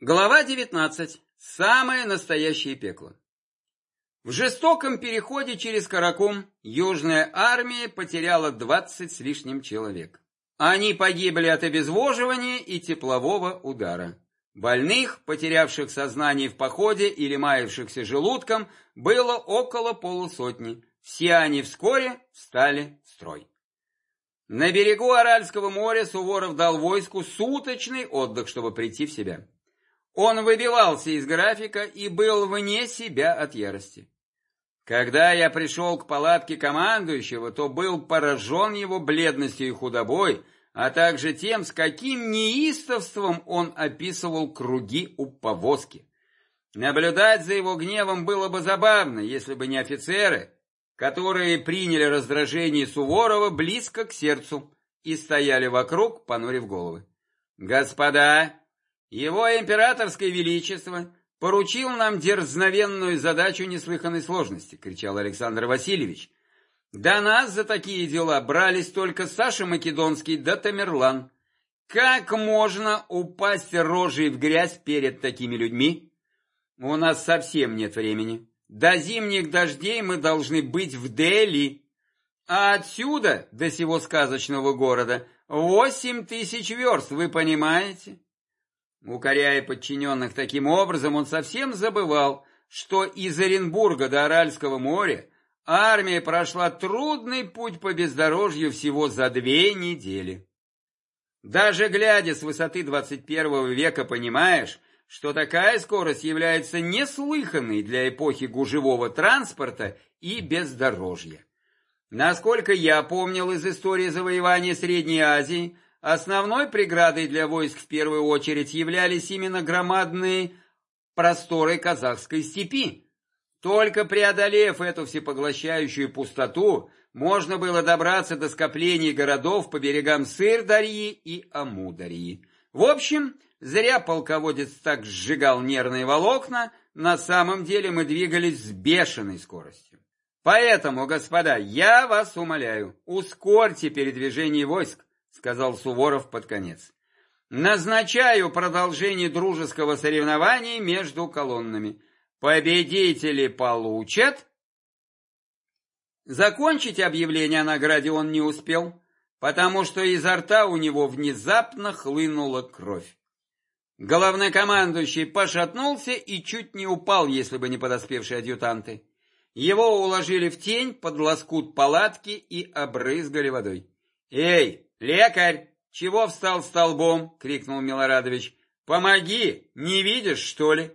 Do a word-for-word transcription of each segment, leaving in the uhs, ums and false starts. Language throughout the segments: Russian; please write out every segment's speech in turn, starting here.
Глава девятнадцать. Самое настоящее пекло. В жестоком переходе через Каракум Южная армия потеряла двадцать с лишним человек. Они погибли от обезвоживания и теплового удара. Больных, потерявших сознание в походе или маявшихся желудком, было около полусотни. Все они вскоре встали в строй. На берегу Аральского моря Суворов дал войску суточный отдых, чтобы прийти в себя. Он выбивался из графика и был вне себя от ярости. Когда я пришел к палатке командующего, то был поражен его бледностью и худобой, а также тем, с каким неистовством он описывал круги у повозки. Наблюдать за его гневом было бы забавно, если бы не офицеры, которые приняли раздражение Суворова близко к сердцу и стояли вокруг, понурив головы. «Господа, его императорское величество поручил нам дерзновенную задачу неслыханной сложности», — кричал Александр Васильевич. «До нас за такие дела брались только Саша Македонский да Тамерлан. Как можно упасть рожей в грязь перед такими людьми? У нас совсем нет времени. До зимних дождей мы должны быть в Дели, а отсюда до сего сказочного города восемь тысяч верст, вы понимаете?» Укоряя подчиненных таким образом, он совсем забывал, что из Оренбурга до Аральского моря армия прошла трудный путь по бездорожью всего за две недели. Даже глядя с высоты двадцать первого века, понимаешь, что такая скорость является неслыханной для эпохи гужевого транспорта и бездорожья. Насколько я помнил из истории завоевания Средней Азии, основной преградой для войск в первую очередь являлись именно громадные просторы казахской степи. Только преодолев эту всепоглощающую пустоту, можно было добраться до скоплений городов по берегам Сырдарьи и Амударьи. В общем, зря полководец так сжигал нервные волокна, на самом деле мы двигались с бешеной скоростью. Поэтому, господа, я вас умоляю, ускорьте передвижение войск, сказал Суворов под конец. Назначаю продолжение дружеского соревнования между колоннами. Победители получат. Закончить объявление о награде он не успел, потому что изо рта у него внезапно хлынула кровь. Главнокомандующий пошатнулся и чуть не упал, если бы не подоспевшие адъютанты. Его уложили в тень под лоскут палатки и обрызгали водой. «Эй, лекарь, чего встал столбом?» — крикнул Милорадович. «Помоги, не видишь, что ли?»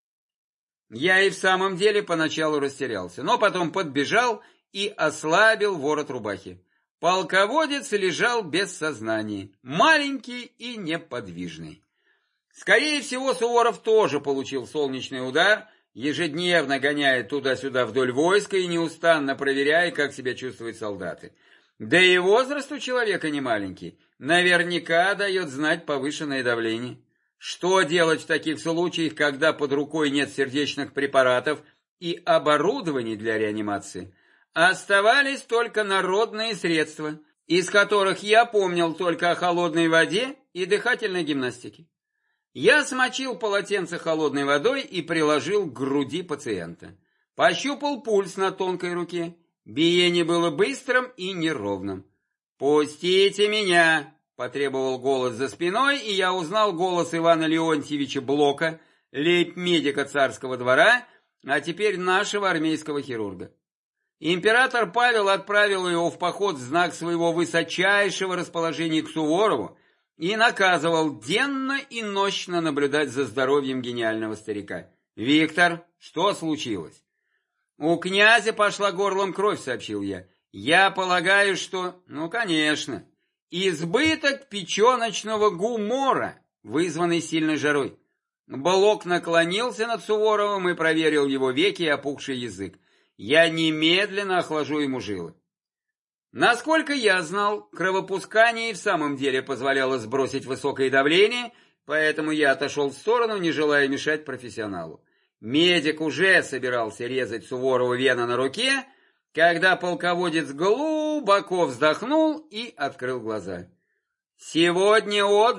Я и в самом деле поначалу растерялся, но потом подбежал и ослабил ворот рубахи. Полководец лежал без сознания, маленький и неподвижный. Скорее всего, Суворов тоже получил солнечный удар, ежедневно гоняя туда-сюда вдоль войска и неустанно проверяя, как себя чувствуют солдаты. Да и возраст у человека не маленький, наверняка дает знать повышенное давление. Что делать в таких случаях, когда под рукой нет сердечных препаратов и оборудований для реанимации? Оставались только народные средства, из которых я помнил только о холодной воде и дыхательной гимнастике. Я смочил полотенце холодной водой и приложил к груди пациента. Пощупал пульс на тонкой руке. Биение было быстрым и неровным. «Пустите меня!» — потребовал голос за спиной, и я узнал голос Ивана Леонтьевича Блока, лейб-медика царского двора, а теперь нашего армейского хирурга. Император Павел отправил его в поход в знак своего высочайшего расположения к Суворову и наказывал денно и нощно наблюдать за здоровьем гениального старика. «Виктор, что случилось?» «У князя пошла горлом кровь», — сообщил я. «Я полагаю, что...» «Ну, конечно. Избыток печеночного гумора, вызванный сильной жарой». Блок наклонился над Суворовым и проверил его веки и опухший язык. Я немедленно охлажу ему жилы. Насколько я знал, кровопускание и в самом деле позволяло сбросить высокое давление, поэтому я отошел в сторону, не желая мешать профессионалу. Медик уже собирался резать Суворову вены на руке, когда полководец глубоко вздохнул и открыл глаза. «Сегодня отдых»,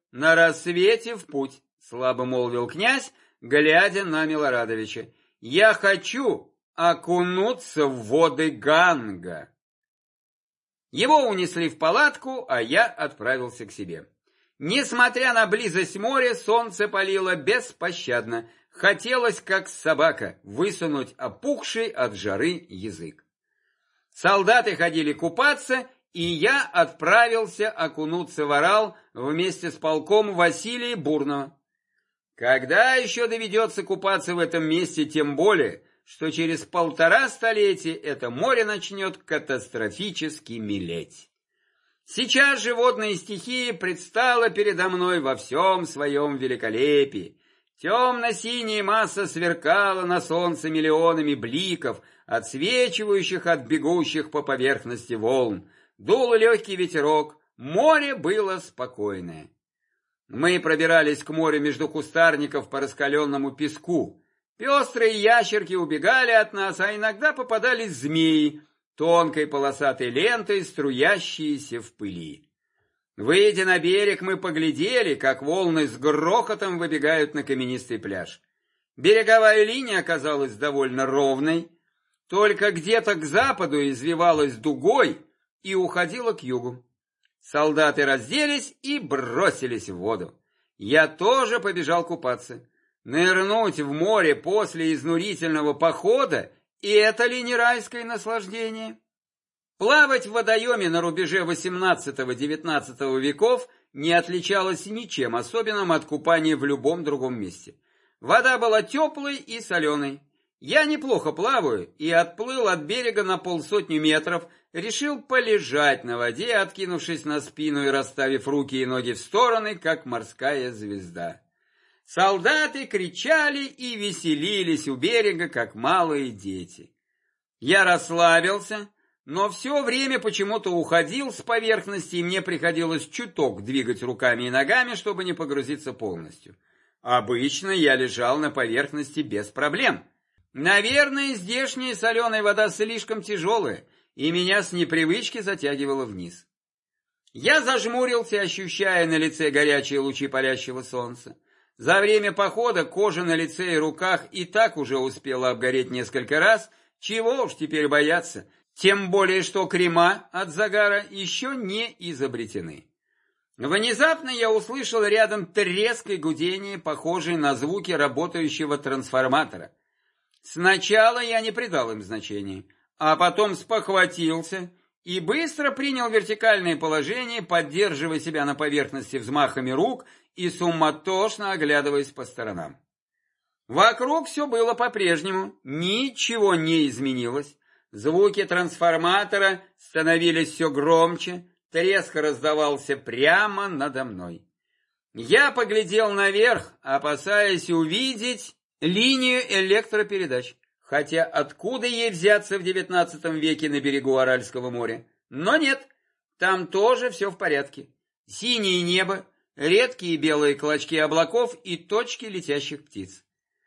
на рассвете в путь, слабо молвил князь, глядя на Милорадовича. Я хочу окунуться в воды Ганга. Его унесли в палатку, а я отправился к себе. Несмотря на близость моря, солнце палило беспощадно. Хотелось, как собака, высунуть опухший от жары язык. Солдаты ходили купаться, и я отправился окунуться в Орал вместе с полком Василия Бурного. Когда еще доведется купаться в этом месте, тем более, что через полтора столетия это море начнет катастрофически мелеть. Сейчас же водная стихия предстала передо мной во всем своем великолепии. Темно-синяя масса сверкала на солнце миллионами бликов, отсвечивающих от бегущих по поверхности волн. Дул легкий ветерок, море было спокойное. Мы пробирались к морю между кустарников по раскаленному песку. Пестрые ящерки убегали от нас, а иногда попадались змеи, тонкой полосатой лентой, струящиеся в пыли. Выйдя на берег, мы поглядели, как волны с грохотом выбегают на каменистый пляж. Береговая линия оказалась довольно ровной, только где-то к западу извивалась дугой и уходила к югу. Солдаты разделись и бросились в воду. Я тоже побежал купаться. Нырнуть в море после изнурительного похода — и это ли не райское наслаждение? Плавать в водоеме на рубеже восемнадцатого-девятнадцатого веков не отличалось ничем особенным от купания в любом другом месте. Вода была теплой и соленой. Я неплохо плаваю и отплыл от берега на полсотни метров, решил полежать на воде, откинувшись на спину и расставив руки и ноги в стороны, как морская звезда. Солдаты кричали и веселились у берега, как малые дети. Я расслабился, но все время почему-то уходил с поверхности, и мне приходилось чуток двигать руками и ногами, чтобы не погрузиться полностью. Обычно я лежал на поверхности без проблем. Наверное, здешняя соленая вода слишком тяжелая, и меня с непривычки затягивало вниз. Я зажмурился, ощущая на лице горячие лучи палящего солнца. За время похода кожа на лице и руках и так уже успела обгореть несколько раз, чего уж теперь бояться, тем более что крема от загара еще не изобретены. Внезапно я услышал рядом треск и гудение, похожие на звуки работающего трансформатора. Сначала я не придал им значения, а потом спохватился и быстро принял вертикальное положение, поддерживая себя на поверхности взмахами рук и суматошно оглядываясь по сторонам. Вокруг все было по-прежнему, ничего не изменилось. Звуки трансформатора становились все громче, треск раздавался прямо надо мной. Я поглядел наверх, опасаясь увидеть линию электропередач, хотя откуда ей взяться в девятнадцатом веке на берегу Аральского моря? Но нет, там тоже все в порядке. Синее небо, редкие белые клочки облаков и точки летящих птиц.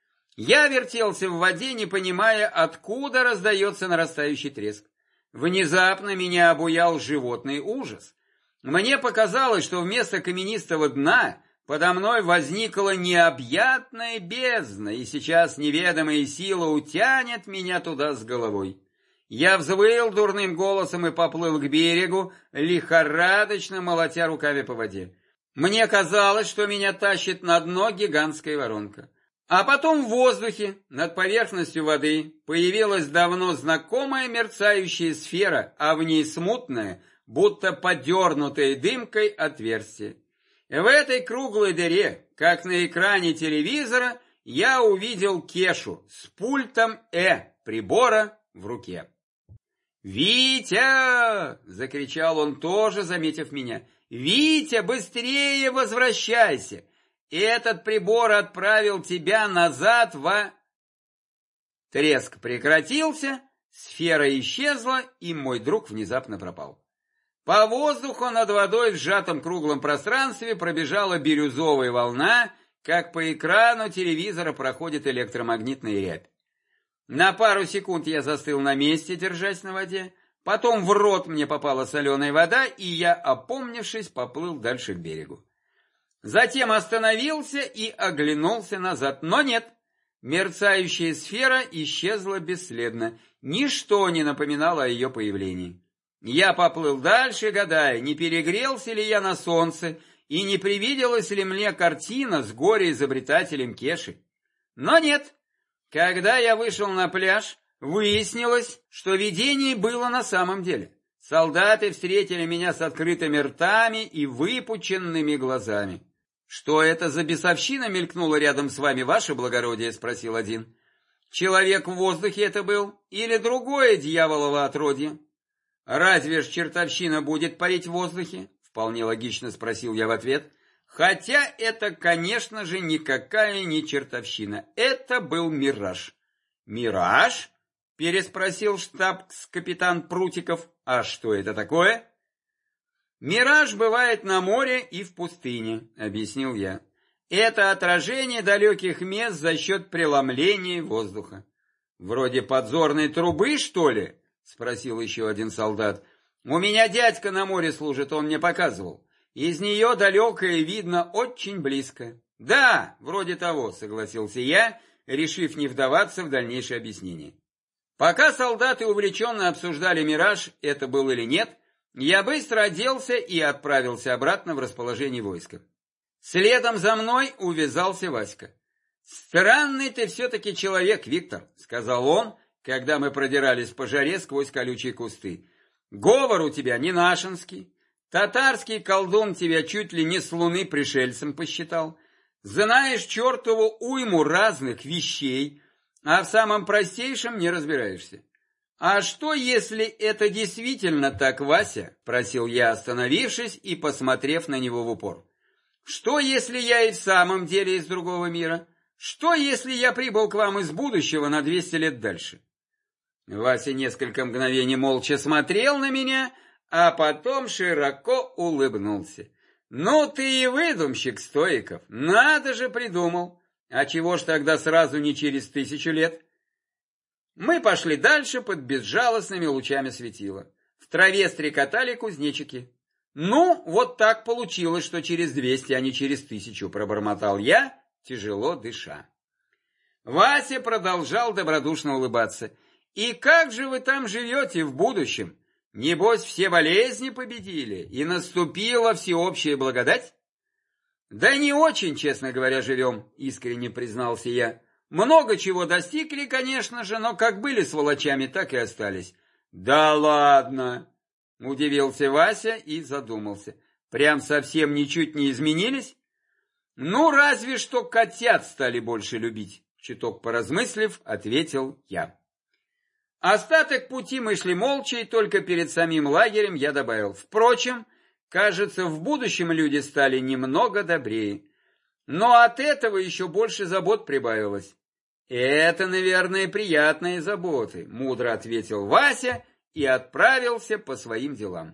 Я вертелся в воде, не понимая, откуда раздается нарастающий треск. Внезапно меня обуял животный ужас. Мне показалось, что вместо каменистого дна подо мной возникла необъятная бездна, и сейчас неведомая сила утянет меня туда с головой. Я взвыл дурным голосом и поплыл к берегу, лихорадочно молотя руками по воде. Мне казалось, что меня тащит на дно гигантская воронка. А потом в воздухе, над поверхностью воды, появилась давно знакомая мерцающая сфера, а в ней смутное, будто подернутое дымкой отверстие. В этой круглой дыре, как на экране телевизора, я увидел Кешу с пультом Э прибора в руке. «Витя!» — закричал он, тоже заметив меня. «Витя, быстрее возвращайся! Этот прибор отправил тебя назад во...» Треск прекратился, сфера исчезла, и мой друг внезапно пропал. По воздуху над водой в сжатом круглом пространстве пробежала бирюзовая волна, как по экрану телевизора проходит электромагнитная рябь. На пару секунд я застыл на месте, держась на воде, потом в рот мне попала соленая вода, и я, опомнившись, поплыл дальше к берегу. Затем остановился и оглянулся назад, но нет. Мерцающая сфера исчезла бесследно, ничто не напоминало о ее появлении. Я поплыл дальше, гадая, не перегрелся ли я на солнце, и не привиделась ли мне картина с горе-изобретателем Кеши. Но нет, когда я вышел на пляж, выяснилось, что видение было на самом деле. Солдаты встретили меня с открытыми ртами и выпученными глазами. «Что это за бесовщина мелькнула рядом с вами, ваше благородие?» — спросил один. «Человек в воздухе это был или другое дьяволово отродье?» «Разве ж чертовщина будет парить в воздухе?» — вполне логично спросил я в ответ. Хотя это, конечно же, никакая не чертовщина. Это был мираж. «Мираж?» — переспросил штабс-капитан Прутиков. «А что это такое?» «Мираж бывает на море и в пустыне», — объяснил я. «Это отражение далеких мест за счет преломления воздуха». «Вроде подзорной трубы, что ли?» — спросил еще один солдат. «У меня дядька на море служит, он мне показывал. Из нее далекое видно очень близко». «Да, вроде того», — согласился я, решив не вдаваться в дальнейшее объяснение. Пока солдаты увлеченно обсуждали мираж, это был или нет, я быстро оделся и отправился обратно в расположение войска. Следом за мной увязался Васька. «Странный ты все-таки человек, Виктор», — сказал он, когда мы продирались по жаре сквозь колючие кусты. «Говор у тебя не нашинский, татарский колдун тебя чуть ли не с луны пришельцем посчитал, знаешь чертову уйму разных вещей, а в самом простейшем не разбираешься. «А что, если это действительно так, Вася?» – просил я, остановившись и посмотрев на него в упор. «Что, если я и в самом деле из другого мира? Что, если я прибыл к вам из будущего на двести лет дальше?» Вася несколько мгновений молча смотрел на меня, а потом широко улыбнулся. «Ну ты и выдумщик, Стоиков, надо же придумал! А чего ж тогда сразу не через тысячу лет?» Мы пошли дальше под безжалостными лучами светила. В траве стрекотали кузнечики. «Ну, вот так получилось, что через двести, а не через тысячу», — пробормотал я, тяжело дыша. Вася продолжал добродушно улыбаться. «И как же вы там живете в будущем? Небось, все болезни победили, и наступила всеобщая благодать?» «Да не очень, честно говоря, живем», — искренне признался я. «Много чего достигли, конечно же, но как были сволочами, так и остались». «Да ладно!» — удивился Вася и задумался. «Прям совсем ничуть не изменились?» «Ну, разве что котят стали больше любить», — чуток поразмыслив, ответил я. Остаток пути мы шли молча, и только перед самим лагерем я добавил. Впрочем, кажется, в будущем люди стали немного добрее. Но от этого еще больше забот прибавилось. «Это, наверное, приятные заботы», — мудро ответил Вася и отправился по своим делам.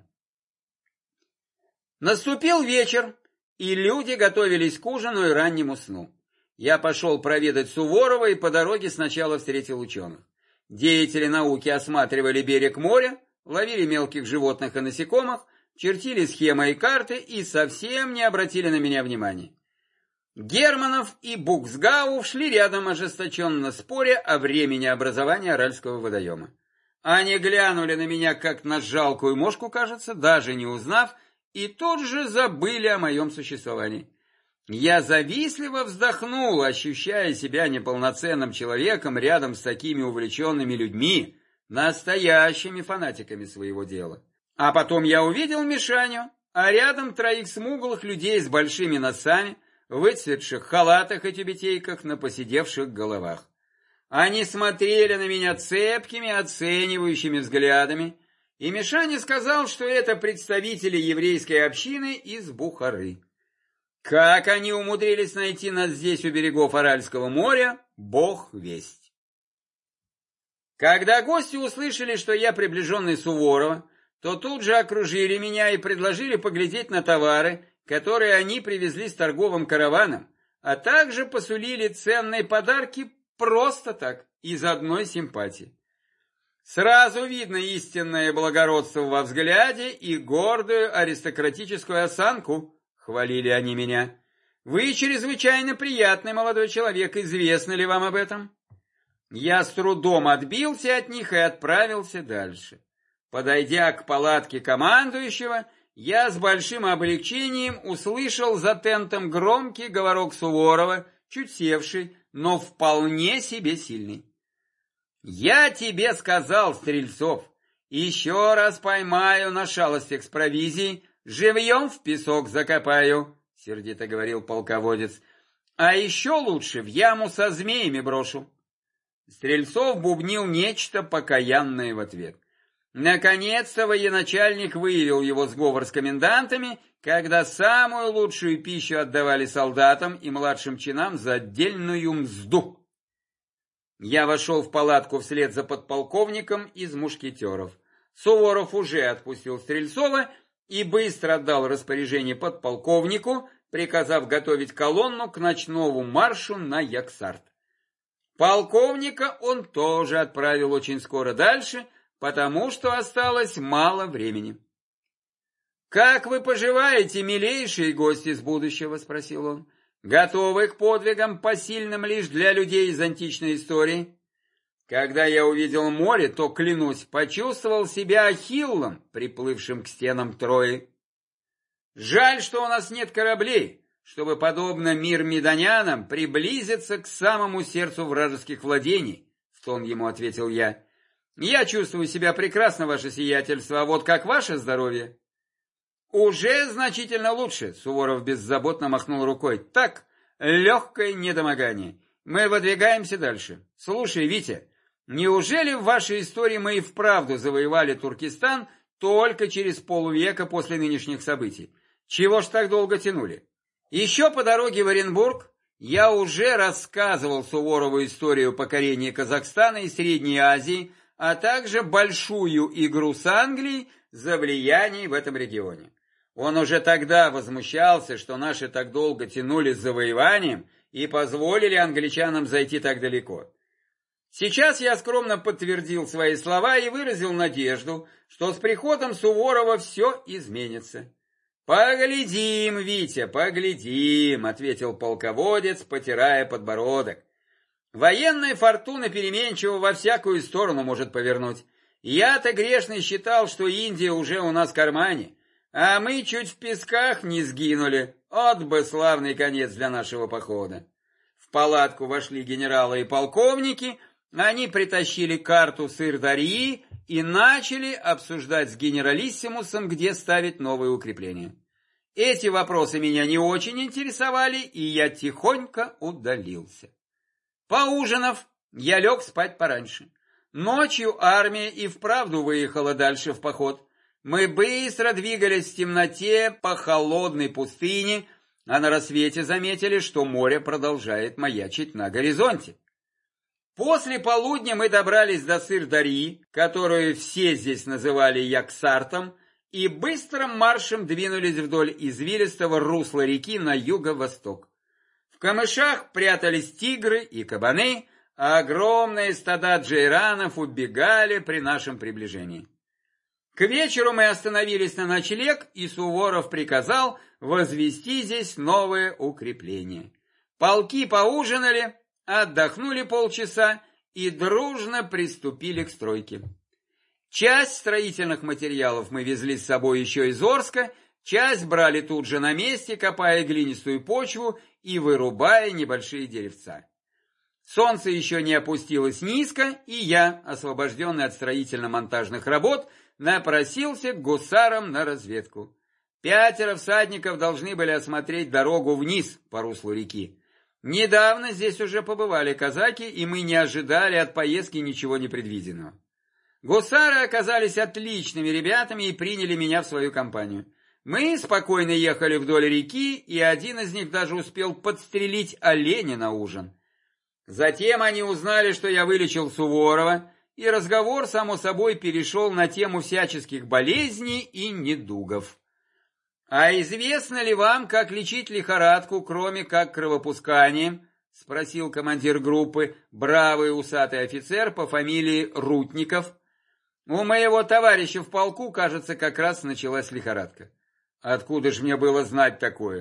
Наступил вечер, и люди готовились к ужину и раннему сну. Я пошел проведать Суворова и по дороге сначала встретил ученых. Деятели науки осматривали берег моря, ловили мелких животных и насекомых, чертили схемы и карты и совсем не обратили на меня внимания. Германов и Буксгау шли рядом, ожесточенно споря о времени образования Аральского водоема. Они глянули на меня, как на жалкую мошку, кажется, даже не узнав, и тут же забыли о моем существовании. Я завистливо вздохнул, ощущая себя неполноценным человеком рядом с такими увлеченными людьми, настоящими фанатиками своего дела. А потом я увидел Мишаню, а рядом троих смуглых людей с большими носами, в выцветших халатах и тюбетейках на поседевших головах. Они смотрели на меня цепкими, оценивающими взглядами, и Мишаня сказал, что это представители еврейской общины из Бухары. Как они умудрились найти нас здесь у берегов Аральского моря, бог весть. Когда гости услышали, что я приближенный Суворова, то тут же окружили меня и предложили поглядеть на товары, которые они привезли с торговым караваном, а также посулили ценные подарки просто так, из одной симпатии. Сразу видно истинное благородство во взгляде и гордую аристократическую осанку, хвалили они меня. Вы чрезвычайно приятный молодой человек, известно ли вам об этом? Я с трудом отбился от них и отправился дальше. Подойдя к палатке командующего, я с большим облегчением услышал за тентом громкий говорок Суворова, чуть севший, но вполне себе сильный. «Я тебе сказал, Стрельцов, еще раз поймаю на шалостях с провизией, живьем в песок закопаю», — сердито говорил полководец, «а еще лучше в яму со змеями брошу». Стрельцов бубнил нечто покаянное в ответ. Наконец-то военачальник выявил его сговор с комендантами, когда самую лучшую пищу отдавали солдатам и младшим чинам за отдельную мзду. Я вошел в палатку вслед за подполковником из мушкетеров. Суворов уже отпустил Стрельцова и быстро отдал распоряжение подполковнику, приказав готовить колонну к ночному маршу на Яксарт. Полковника он тоже отправил очень скоро дальше, потому что осталось мало времени. «Как вы поживаете, милейшие гости из будущего?» — спросил он. «Готовы к подвигам, посильным лишь для людей из античной истории?» Когда я увидел море, то, клянусь, почувствовал себя Ахиллом, приплывшим к стенам Трои. «Жаль, что у нас нет кораблей, чтобы, подобно мирмидонянам, приблизиться к самому сердцу вражеских владений», — в тон ему ответил я. «Я чувствую себя прекрасно, ваше сиятельство, а вот как ваше здоровье?» «Уже значительно лучше», — Суворов беззаботно махнул рукой. «Так, легкое недомогание. Мы выдвигаемся дальше. Слушай, Витя, неужели в вашей истории мы и вправду завоевали Туркестан только через полвека после нынешних событий? Чего ж так долго тянули? Еще по дороге в Оренбург я уже рассказывал Суворову историю покорения Казахстана и Средней Азии, а также большую игру с Англией за влияние в этом регионе. Он уже тогда возмущался, что наши так долго тянули с завоеванием и позволили англичанам зайти так далеко. Сейчас я скромно подтвердил свои слова и выразил надежду, что с приходом Суворова все изменится. «Поглядим, Витя, поглядим», — ответил полководец, потирая подбородок. «Военная фортуна переменчива во всякую сторону может повернуть. Я-то грешный считал, что Индия уже у нас в кармане, а мы чуть в песках не сгинули. От бы славный конец для нашего похода». В палатку вошли генералы и полковники, они притащили карту Сыр-Дарьи и начали обсуждать с генералиссимусом, где ставить новые укрепления. Эти вопросы меня не очень интересовали, и я тихонько удалился. Поужинав, я лег спать пораньше. Ночью армия и вправду выехала дальше в поход. Мы быстро двигались в темноте по холодной пустыне, а на рассвете заметили, что море продолжает маячить на горизонте. После полудня мы добрались до Сыр-Дарьи, которую все здесь называли Яксартом, и быстрым маршем двинулись вдоль извилистого русла реки на юго-восток. В камышах прятались тигры и кабаны, а огромные стада джейранов убегали при нашем приближении. К вечеру мы остановились на ночлег, и Суворов приказал возвести здесь новое укрепление. Полки поужинали, отдохнули полчаса и дружно приступили к стройке. Часть строительных материалов мы везли с собой еще из Орска, часть брали тут же на месте, копая глинистую почву и вырубая небольшие деревца. Солнце еще не опустилось низко, и я, освобожденный от строительно-монтажных работ, напросился к гусарам на разведку. Пятеро всадников должны были осмотреть дорогу вниз по руслу реки. Недавно здесь уже побывали казаки, и мы не ожидали от поездки ничего непредвиденного. Гусары оказались отличными ребятами и приняли меня в свою компанию. Мы спокойно ехали вдоль реки, и один из них даже успел подстрелить оленя на ужин. Затем они узнали, что я вылечил Суворова, и разговор, само собой, перешел на тему всяческих болезней и недугов. «А известно ли вам, как лечить лихорадку, кроме как кровопусканием?» — спросил командир группы, бравый усатый офицер по фамилии Рутников. «У моего товарища в полку, кажется, как раз началась лихорадка». «Откуда ж мне было знать такое?»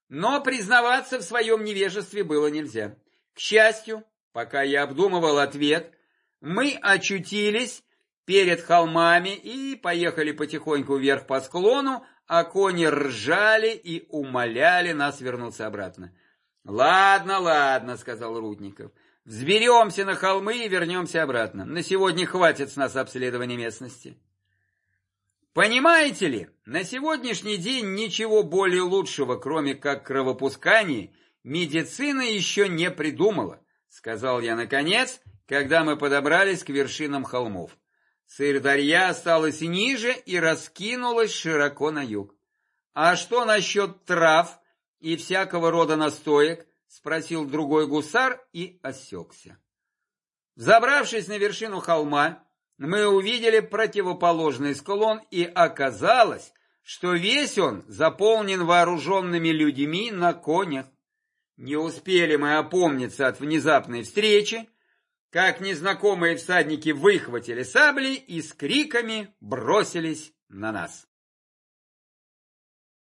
Но признаваться в своем невежестве было нельзя. К счастью, пока я обдумывал ответ, мы очутились перед холмами и поехали потихоньку вверх по склону, а кони ржали и умоляли нас вернуться обратно. «Ладно, ладно», — сказал Рудников, — «взберемся на холмы и вернемся обратно. На сегодня хватит с нас обследования местности». Понимаете ли, на сегодняшний день ничего более лучшего, кроме как кровопускания, медицина еще не придумала, сказал я наконец, когда мы подобрались к вершинам холмов. Сырдарья осталась ниже и раскинулась широко на юг. «А что насчет трав и всякого рода настоек?» — спросил другой гусар и осекся. Взобравшись на вершину холма, мы увидели противоположный склон, и оказалось, что весь он заполнен вооруженными людьми на конях. Не успели мы опомниться от внезапной встречи, как незнакомые всадники выхватили сабли и с криками бросились на нас.